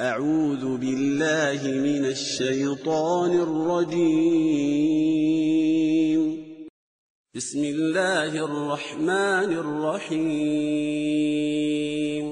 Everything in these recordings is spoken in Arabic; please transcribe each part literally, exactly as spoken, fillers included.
أعوذ بالله من الشيطان الرجيم. بسم الله الرحمن الرحيم.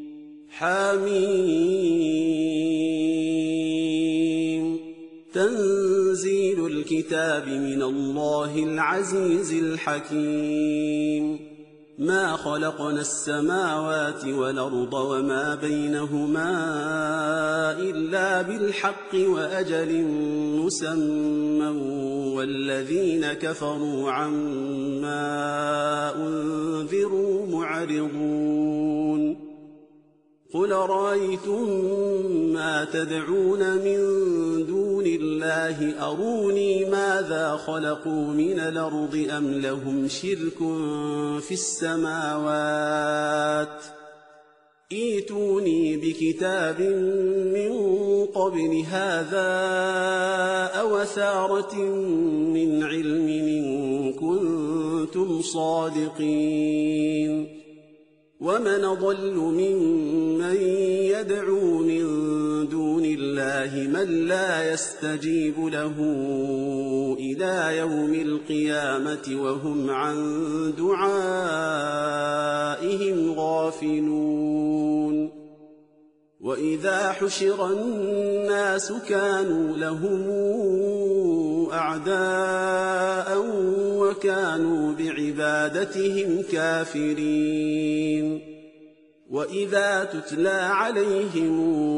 حميم. تنزيل الكتاب من الله العزيز الحكيم. ما خلقنا السماوات والأرض وما بينهما إلا بالحق وأجل مسمى والذين كفروا عما أنذروا معرضون. قل رأيتم ما تدعون من دون الله أروني ماذا خلقوا من الأرض أم لهم شرك في السماوات ائتوني بكتاب من قبل هذا أو أثارة من علم إن كنتم صادقين. ومن أضل ممن يدعو من دون الله من لا يستجيب له إلى يوم القيامة وهم عن دعائهم غافلون. وإذا حشر الناس كانوا لهم أعداء وكانوا بعبادتهم كافرين. وإذا تتلى عليهم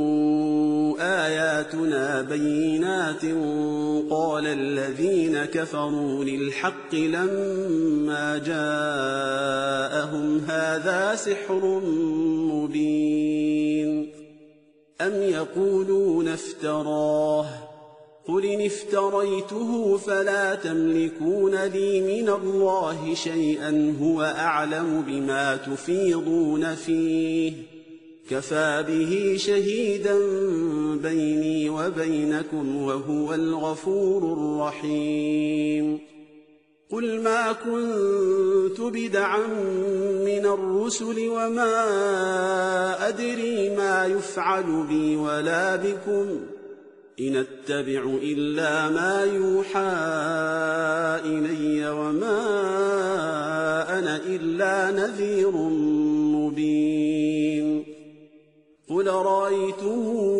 آياتنا بينات قال الذين كفروا للحق لما جاءهم هذا سحر مبين. أم يقولون افتراه قل إن افتريته فلا تملكون لي من الله شيئا هو أعلم بما تفيضون فيه كفى به شهيدا بيني وبينكم وهو الغفور الرحيم. قل ما كنت بدعا من الرسل وما أدري ما يفعل بي ولا بكم إن أتبع إلا ما يوحى إلي وما أنا إلا نذير مبين. قل رأيتم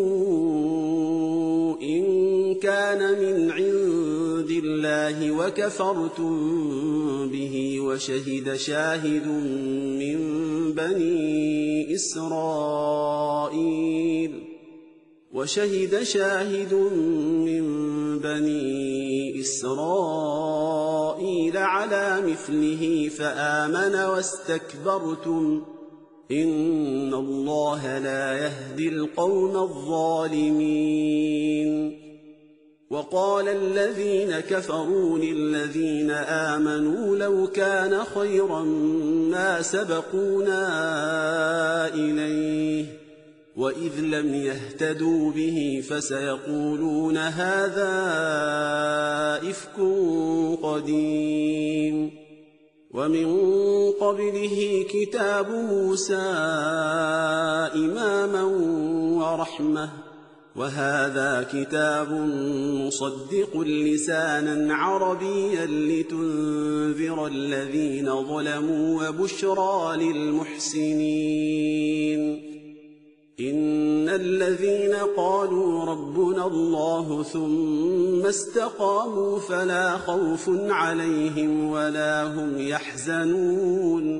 إن كان من عند الله وكفرتم به وشهد شاهد من بني إسرائيل وشهد شاهد من بني إسرائيل على مثله فآمن واستكبرتم إن الله لا يهدي القوم الظالمين. وقال الذين كفروا للذين آمنوا لو كان خيرا ما سبقونا إليه وإذ لم يهتدوا به فسيقولون هذا إفك قديم. ومن قبله كتاب موسى إماما ورحمة وهذا كتاب مصدق لسانا عربيا لتنذر الذين ظلموا وبشرى للمحسنين. إن الذين قالوا ربنا الله ثم استقاموا فلا خوف عليهم ولا هم يحزنون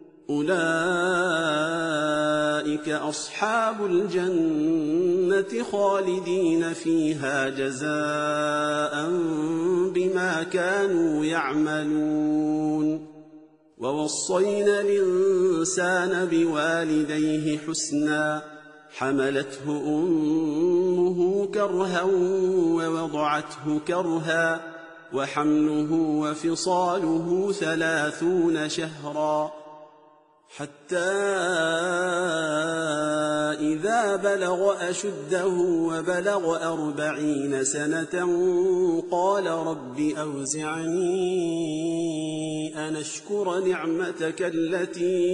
أولئك أصحاب الجنة خالدين فيها جزاء بما كانوا يعملون. ووصينا الإنسان بوالديه حسنا حملته أمه كرها ووضعته كرها وحمله وفصاله ثلاثون شهرا حتى إذا بلغ أشده وبلغ أربعين سنة قال رب أوزعني أن أشكر نعمتك التي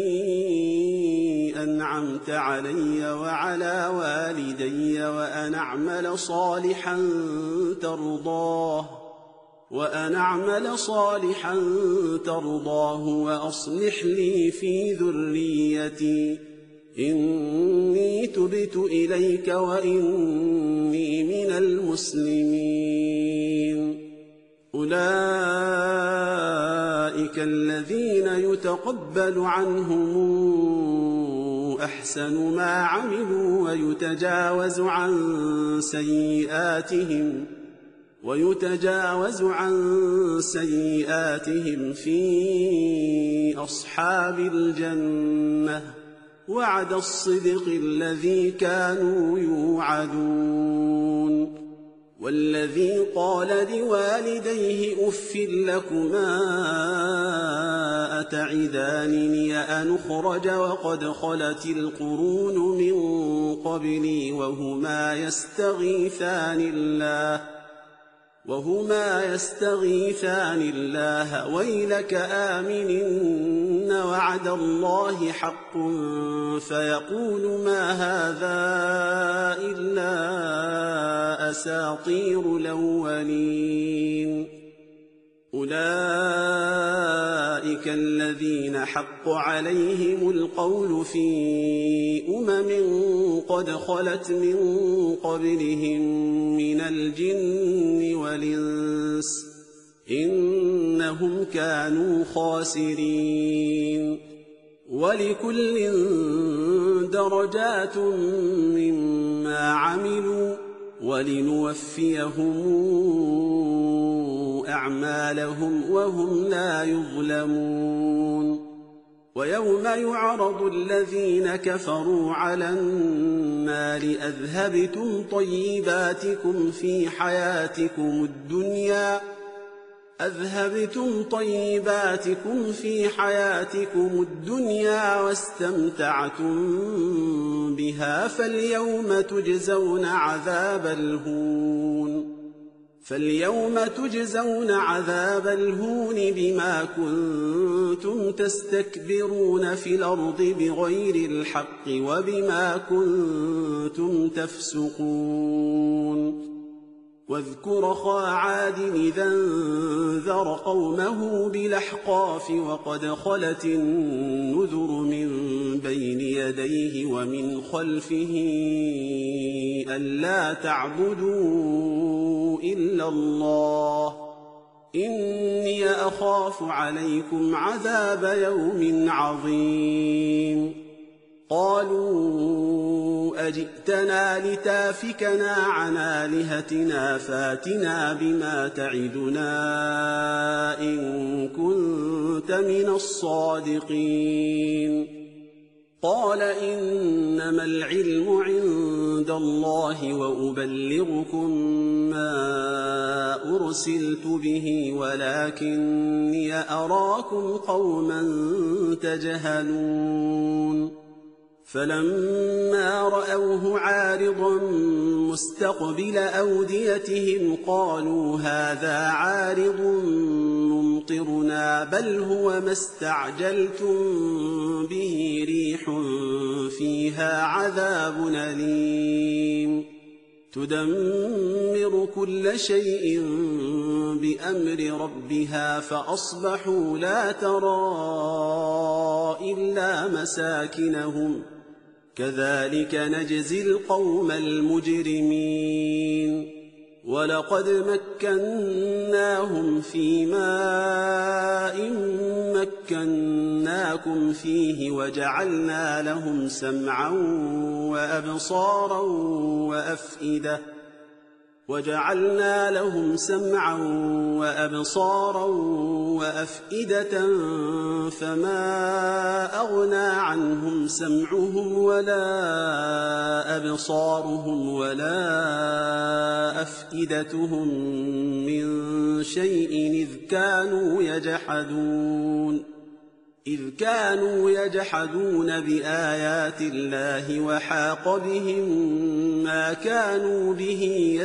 أنعمت علي وعلى والدي وأن أعمل صالحا ترضاه وأن أعمل صالحا ترضاه وأصلح لي في ذريتي إني تبت إليك وإني من المسلمين. أولئك الذين يتقبل عنهم أحسن ما عملوا ويتجاوز عن سيئاتهم ويتجاوز عن سيئاتهم في أصحاب الجنة وعد الصدق الذي كانوا يوعدون. والذي قال لوالديه أف لكما أتعدانني أن أخرج وقد خلت القرون من قبلي وهما يستغيثان الله وهما يستغيثان الله ويلك آمن إن وعد الله حق فيقول ما هذا إلا أساطير الأولين. أولئك الذين حق عليهم القول في أمم قد خلت من قبلهم من الجن والإنس إنهم كانوا خاسرين. ولكل درجات مما عملوا ولنوفيهم أعمالهم وهم لا يظلمون. ويوم يعرض الذين كفروا على النار أذهبتم طيباتكم في حياتكم الدنيا أذهبتم طيباتكم في حياتكم الدنيا واستمتعتم بها فاليوم تجزون عذاب الهون فاليوم تجزون عذاب الهون بما كنتم تستكبرون في الأرض بغير الحق وبما كنتم تفسقون. واذكر أخا عاد إذا انذر قومه بالأحقاف وقد خلت النذر من بين يديه ومن خلفه ألا تعبدوا إلا الله إني أخاف عليكم عذاب يوم عظيم. قالوا أجئتنا لتافكنا عن آلهتنا فاتنا بما تعدنا إن كنت من الصادقين. قال إنما العلم عند الله وأبلغكم ما أرسلت به ولكني أراكم قوما تجهلون. فلما رأوه عارضا مستقبل أوديتهم قالوا هذا عارض ممطرنا بل هو ما استعجلتم به ريح فيها عذاب أليم تدمر كل شيء بأمر ربها فأصبحوا لا ترى إلا مساكنهم كذلك نجزي القوم المجرمين. ولقد مكناهم في ماء مكناكم فيه وجعلنا لهم سمعا وأبصارا وأفئدة وجعلنا لهم سمعا وأبصارا وأفئدة فما أغنى عنهم سمعهم ولا أبصارهم ولا أفئدتهم من شيء إذ كانوا يجحدون إذ كانوا يجحدون بآيات الله وحاق بهم ما كانوا به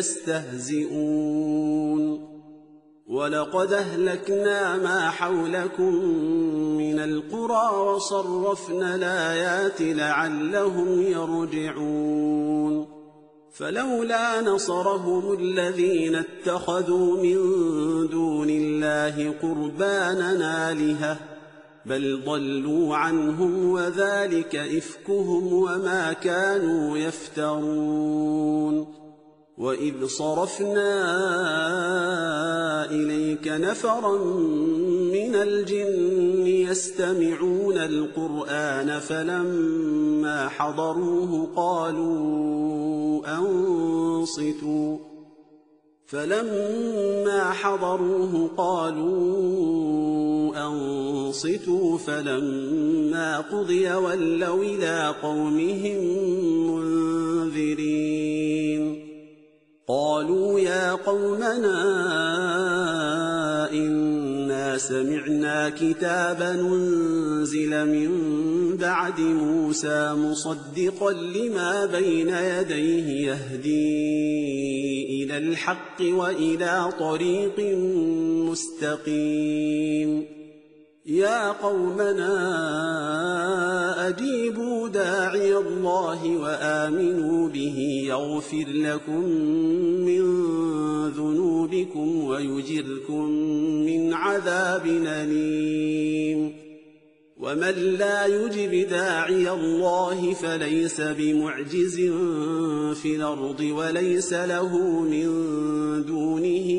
يستهزئون ولقد أهلكنا ما حولكم من القرى وصرفنا الآيات لعلهم يرجعون فلولا نصرهم الذين اتخذوا من دون الله قربانا آلهة بل ضلوا عنهم وذلك إفكهم وما كانوا يفترون وإذ صرفنا إليك نفرا من الجن يستمعون القرآن فلما حضروه قالوا أنصتوا فلما حضروه قالوا أنصتوا فلما قضي ولوا إلى قومهم منذرين قالوا يا قومنا إنا سمعنا كتابا أنزل من بعد موسى مصدقا لما بين يديه يهدي إلى الحق وإلى طريق مستقيم يا قومنا أجيبوا داعي الله وآمنوا به يغفر لكم من ذنوبكم ويجركم من عذاب أليم ومن لا يجب داعي الله فليس بمعجز في الأرض وليس له من دونه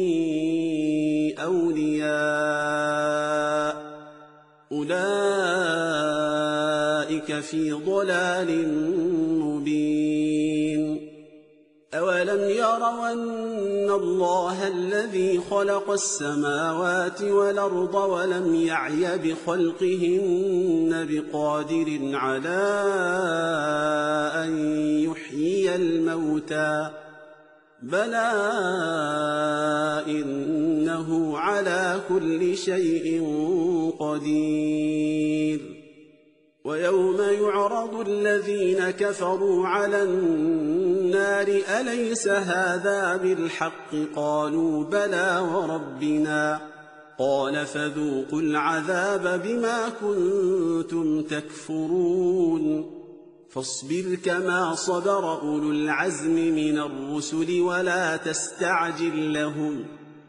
أولياء أولئك في ضلال مبين أولم يروا أن الله الذي خلق السماوات والأرض ولم يعي بخلقهن بقادر على أن يحيي الموتى بلى إنه على كل شيء قدير ويوم يعرض الذين كفروا على النار أليس هذا بالحق قالوا بلى وربنا قال فذوقوا العذاب بما كنتم تكفرون فاصبر كما صبر أولو العزم من الرسل ولا تستعجل لهم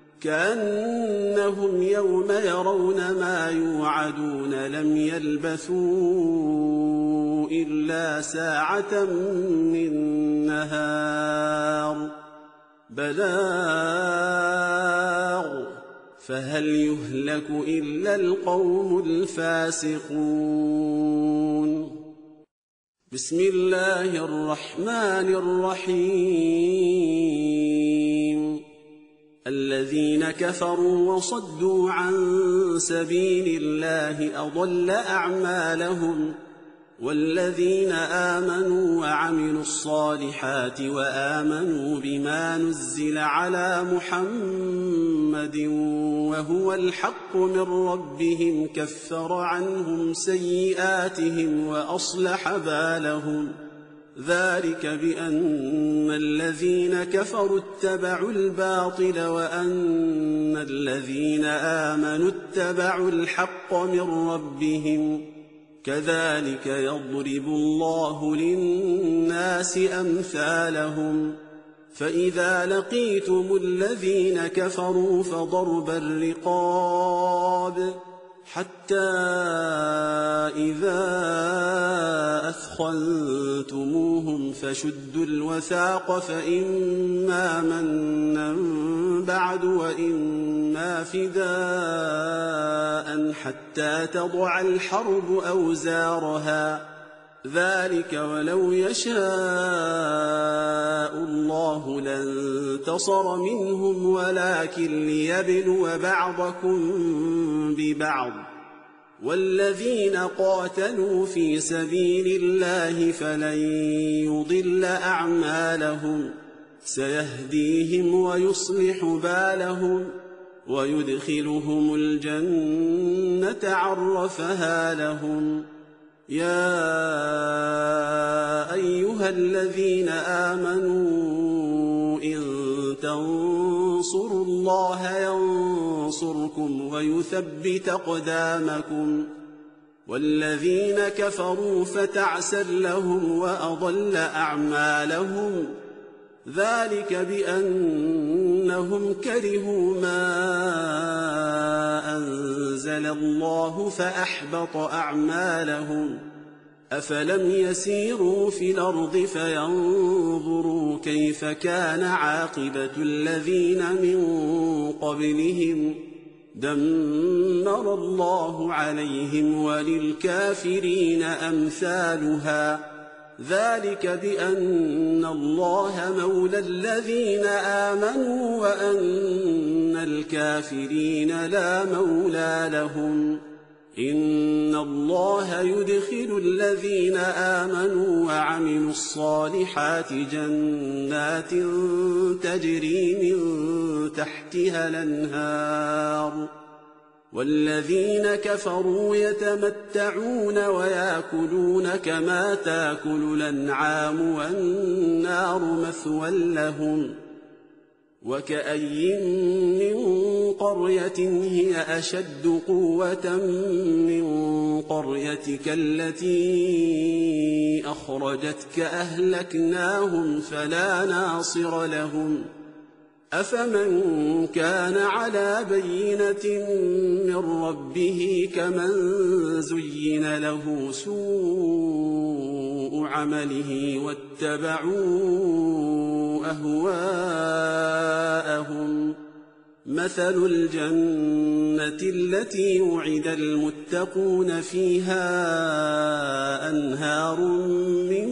كأنهم يوم يرون ما يوعدون لم يلبثوا إلا ساعة من نهار بلاغ فهل يهلك إلا القوم الفاسقون بسم الله الرحمن الرحيم الذين كفروا وصدوا عن سبيل الله أضل أعمالهم والذين آمنوا وعملوا الصالحات وآمنوا بما نزل على محمد وهو الحق من ربهم كفر عنهم سيئاتهم وأصلح بالهم ذلك بأن الذين كفروا اتبعوا الباطل وأن الذين آمنوا اتبعوا الحق من ربهم كذلك يضرب الله للناس أمثالهم فإذا لقيتم الذين كفروا فضرب الرقاب حتى إذا أثخنتموهم فشدوا الوثاق فإما منا بعد وإما فداء حتى تضع الحرب أوزارها ذلك ولو يشاء الله لانتصر منهم ولكن ليبلو بعضكم ببعض والذين قاتلوا في سبيل الله فلن يضل أعمالهم سيهديهم ويصلح بالهم ويدخلهم الجنة عرفها لهم. يا أيها الذين آمنوا إن تنصروا الله ينصركم ويثبت أقدامكم. والذين كفروا فتعسا لهم وأضل أعمالهم. ذلك بأنهم كرهوا ما أنزل الله فأحبط أعمالهم. أفلم يسيروا في الأرض فينظروا كيف كان عاقبة الذين من قبلهم. دمر الله عليهم وللكافرين أمثالها. ذلك بأن الله مولى الذين آمنوا وأن الكافرين لا مولى لهم. إن الله يدخل الذين آمنوا وعملوا الصالحات جنات تجري من تحتها الأنهار. والذين كفروا يتمتعون ويأكلون كما تأكل الأنعام والنار مثوى لهم. وكأي من قرية هي أشد قوة من قريتك التي أخرجتك أهلكناهم فلا ناصر لهم. أفمن كان على بينة من ربه كمن زين له سوء عمله واتبعوا أهواءهم. مثل الجنة التي وعد المتقون فيها أنهار من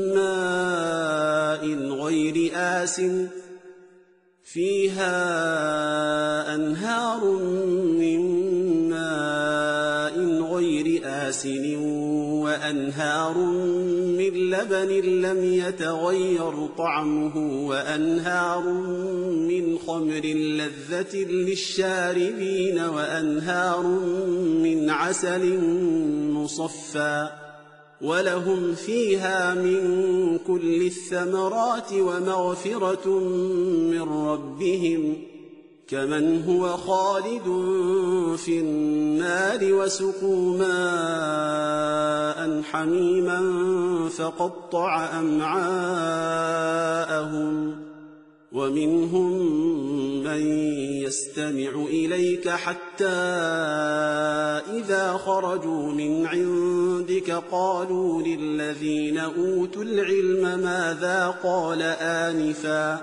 ماء غير آسن فيها أنهار من ماء غير آسن وأنهار من لبن لم يتغير طعمه وأنهار من خمر لذة للشاربين وأنهار من عسل مصفى ولهم فيها من كل الثمرات ومغفرة من ربهم كمن هو خالد في النار وسقوا ماء حميما فقطع أمعاءهم. ومنهم من يستمع إليك حتى إذا خرجوا من عندك قالوا للذين أوتوا العلم ماذا قال آنفا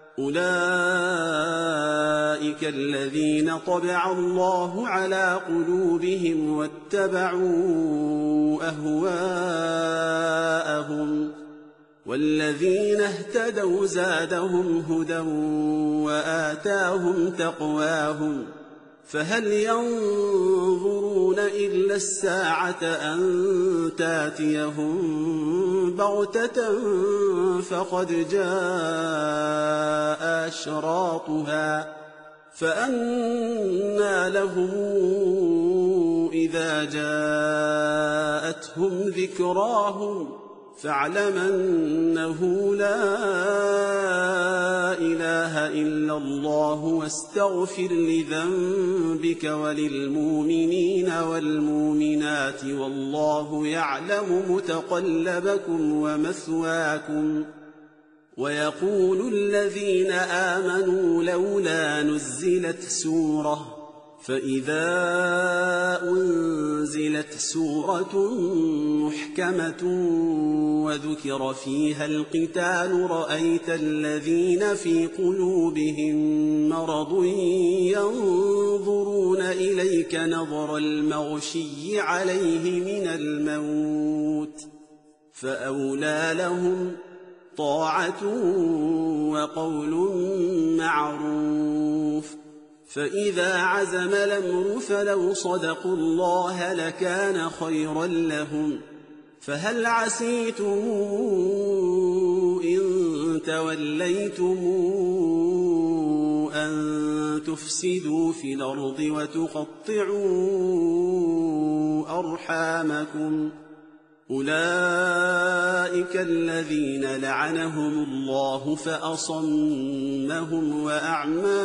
أولئك الذين طبع الله على قلوبهم واتبعوا أهواءهم. والذين اهتدوا زادهم هدى وآتاهم تقواهم. فهل ينظرون إلا الساعة أن تاتيهم بغتة فقد جاء أشراطها فأنى لهم إذا جاءتهم ذكراهم فاعلم أنه لا إله إلا الله واستغفر لذنبك وللمؤمنين والمؤمنات والله يعلم متقلبكم ومثواكم. ويقول الذين آمنوا لولا نزلت سورة فإذا أنزلت سورة محكمة وذكر فيها القتال رأيت الذين في قلوبهم مرض ينظرون إليك نظر المغشي عليه من الموت فأولى لهم طاعة وقول معروف. فإذا عزم الأمر فلو صدقوا الله لكان خيرا لهم. فهل عسيتم إن توليتم أن تفسدوا في الأرض وتقطعوا أرحامكم أولئك الذين لعنهم الله فأصمهم وأعمى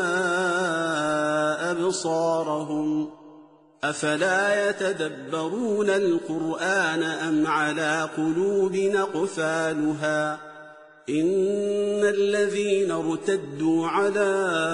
أبصارهم أفلا يتدبرون القرآن أم على قلوب أقفالها إن الذين ارتدوا على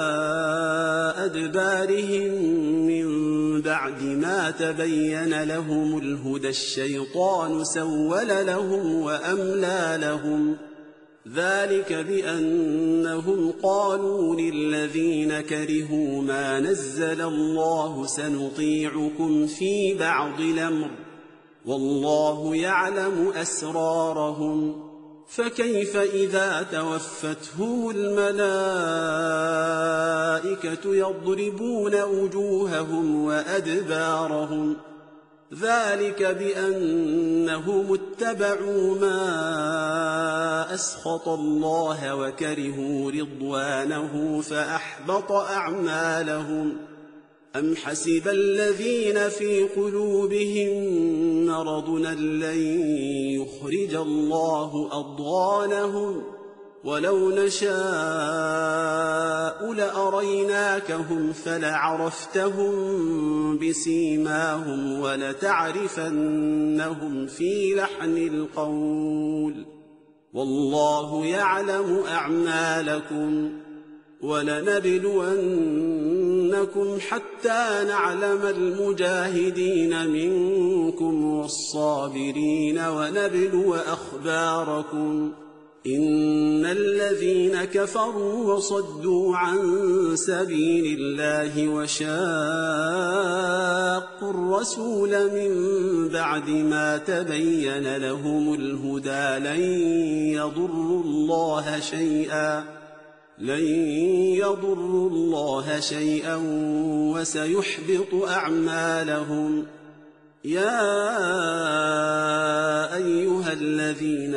أدبارهم من بعد ما تبين لهم الهدى الشيطان سول لهم وأملى لهم ذلك بأنهم قالوا للذين كرهوا ما نزل الله سنطيعكم في بعض الأمر والله يعلم أسرارهم فكيف إذا توفتهم الملائكة يضربون وجوههم وأدبارهم ذلك بأنهم اتبعوا ما أسخط الله وكرهوا رضوانه فأحبط أعمالهم أم حسب الذين في قلوبهم مرض أن لن يخرج الله أضغانهم ولو نشاء لأريناكهم فلعرفتهم بسيماهم ولتعرفنهم في لحن القول والله يعلم أعمالكم ولنبلونكم حتى نعلم المجاهدين منكم والصابرين ونبلو أخباركم إن الذين كفروا وصدوا عن سبيل الله وشاقوا الرسول من بعد ما تبين لهم الهدى لن يضروا الله شيئا لن يضروا الله شيئا وسيحبط أعمالهم يا أيها الذين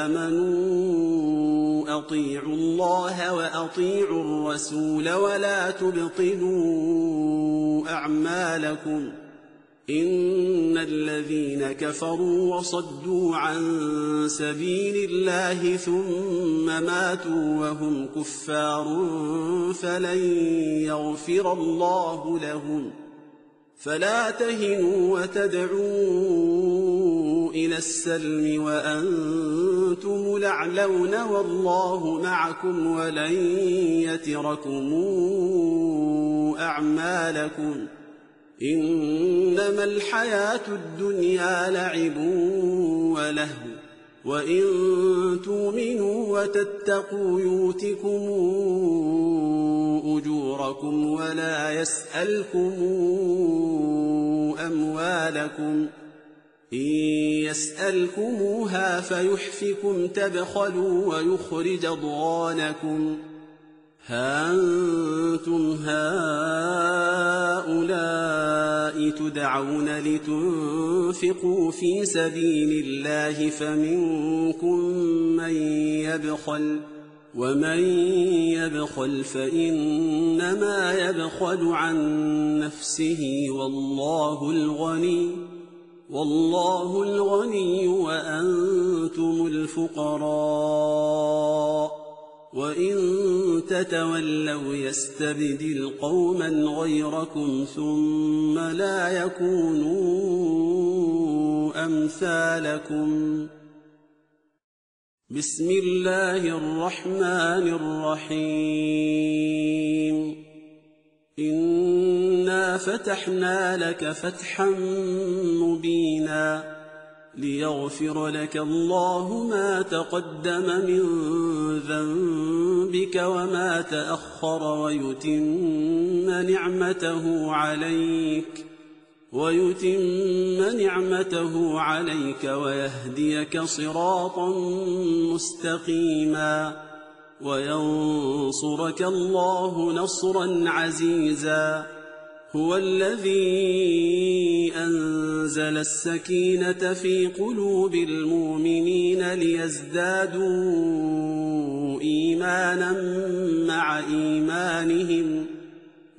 آمنوا أطيعوا الله وأطيعوا الرسول ولا تبطلوا أعمالكم إن الذين كفروا وصدوا عن سبيل الله ثم ماتوا وهم كفار فلن يغفر الله لهم فلا تهنوا وتدعوا إلى السلم وأنتم الأعلون والله معكم ولن يتركم أعمالكم إنما الحياة الدنيا لعب ولهو وإن تؤمنوا وتتقوا يؤتكم أجوركم ولا يسألكم أموالكم إن يسألكموها فيحفكم تبخلوا ويخرج أضغانكم ها أنتم هؤلاء تدعون لتنفقوا في سبيل الله فمنكم من يبخل ومن يبخل فإنما يبخل عن نفسه والله الغني والله الغني وأنتم الفقراء وإن تتولوا يستبدل قوما غيركم ثم لا يكونوا أمثالكم بسم الله الرحمن الرحيم إنا فتحنا لك فتحا مبينا ليغفر لك الله ما تقدم من ذنبك وما تأخر ويتم نعمته عليك ويتم نعمته عليك ويهديك صراطا مستقيما وينصرك الله نصرا عزيزا هو الذي أنزل السكينة في قلوب المؤمنين ليزدادوا إيمانا مع إيمانهم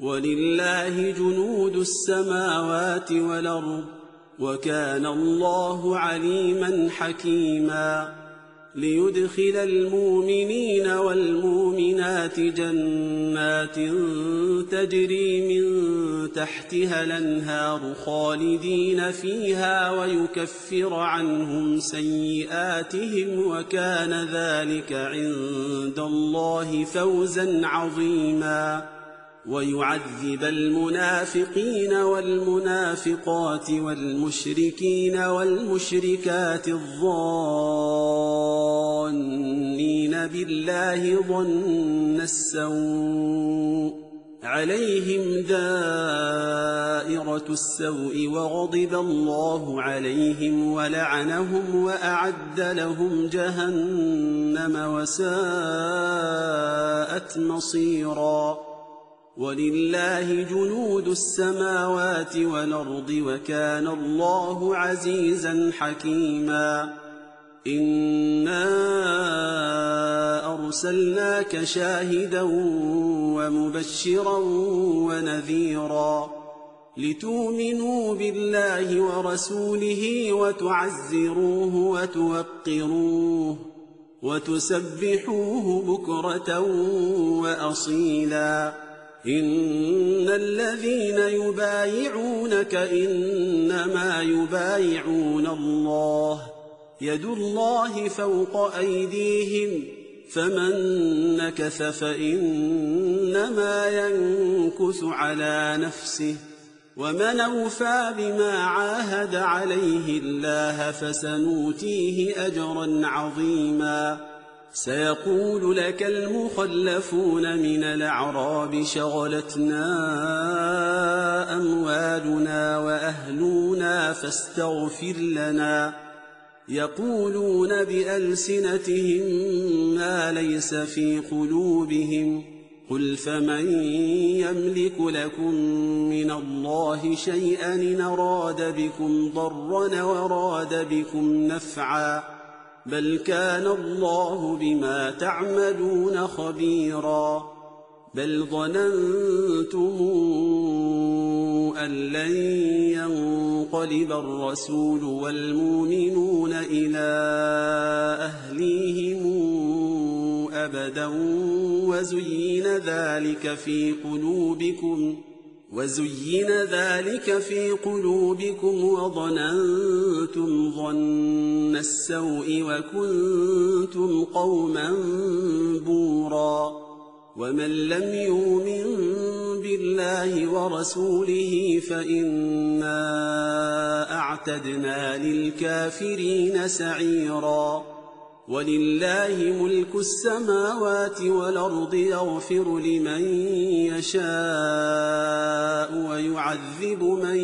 ولله جنود السماوات والأرض وكان الله عليما حكيما ليدخل المؤمنين والمؤمنات جنات تجري من تحتها الأنهار خالدين فيها ويكفر عنهم سيئاتهم وكان ذلك عند الله فوزا عظيما ويعذب المنافقين والمنافقات والمشركين والمشركات الظانين بالله ظن السوء عليهم دائرة السوء وغضب الله عليهم ولعنهم وأعد لهم جهنم وساءت مصيرا ولله جنود السماوات والأرض وكان الله عزيزا حكيما إنا أرسلناك شاهدا ومبشرا ونذيرا لتؤمنوا بالله ورسوله وتعزروه وتوقروه وتسبحوه بكرة وأصيلا إن الذين يبايعونك إنما يبايعون الله يد الله فوق أيديهم فمن نكث فإنما ينكث على نفسه ومن أوفى بما عاهد عليه الله فسنؤتيه أجرا عظيما سيقول لك المخلفون من الأعراب شغلتنا أموالنا وأهلنا فاستغفر لنا يقولون بألسنتهم ما ليس في قلوبهم قل فمن يملك لكم من الله شيئا إن أراد بكم ضرا وأراد بكم نفعا بل كان الله بما تعملون خبيرا بل ظننتم أن لن ينقلب الرسول والمؤمنون إلى أهليهم أبدا وزين ذلك في قلوبكم وزين ذلك في قلوبكم وظننتم ظن السوء وكنتم قوما بورا ومن لم يؤمن بالله ورسوله فإنا أعتدنا للكافرين سعيرا ولله ملك السماوات والأرض يغفر لمن يشاء ويعذب من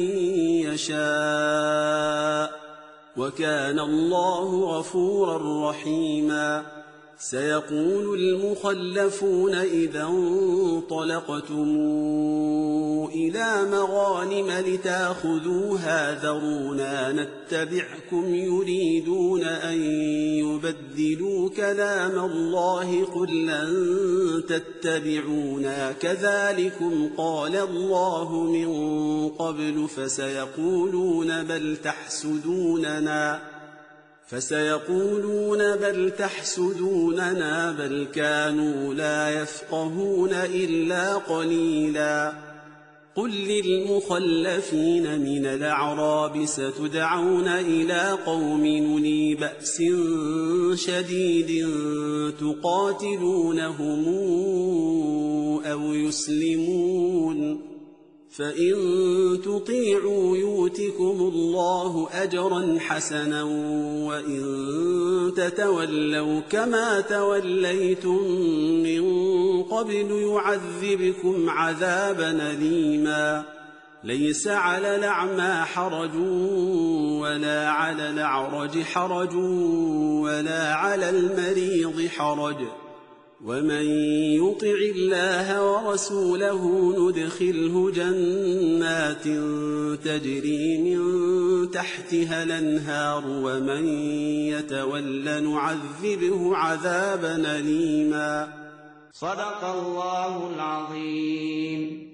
يشاء وكان الله غفورا رحيما سيقول المخلفون إذا انطلقتم إلى مغانم لتأخذوها ذرونا نتبعكم يريدون أن يبدلوا كلام الله قل لن تتبعونا كذلكم قال الله من قبل فسيقولون بل تحسدوننا فسيقولون بل تحسدوننا بل كانوا لا يفقهون إلا قليلا قل للمخلفين من الأعراب ستدعون إلى قوم أولي بأس شديد تقاتلونهم أو يسلمون فإن تطيعوا يؤتكم الله أجرا حسنا وإن تتولوا كما توليتم من قبل يعذبكم عذابا أليما ليس على الأعمى حرج ولا على الأعرج حرج ولا على المريض حرج ومن يطع الله ورسوله ندخله جنات تجري من تحتها الأنهار ومن يتول نعذبه عذابا أليما صدق الله العظيم.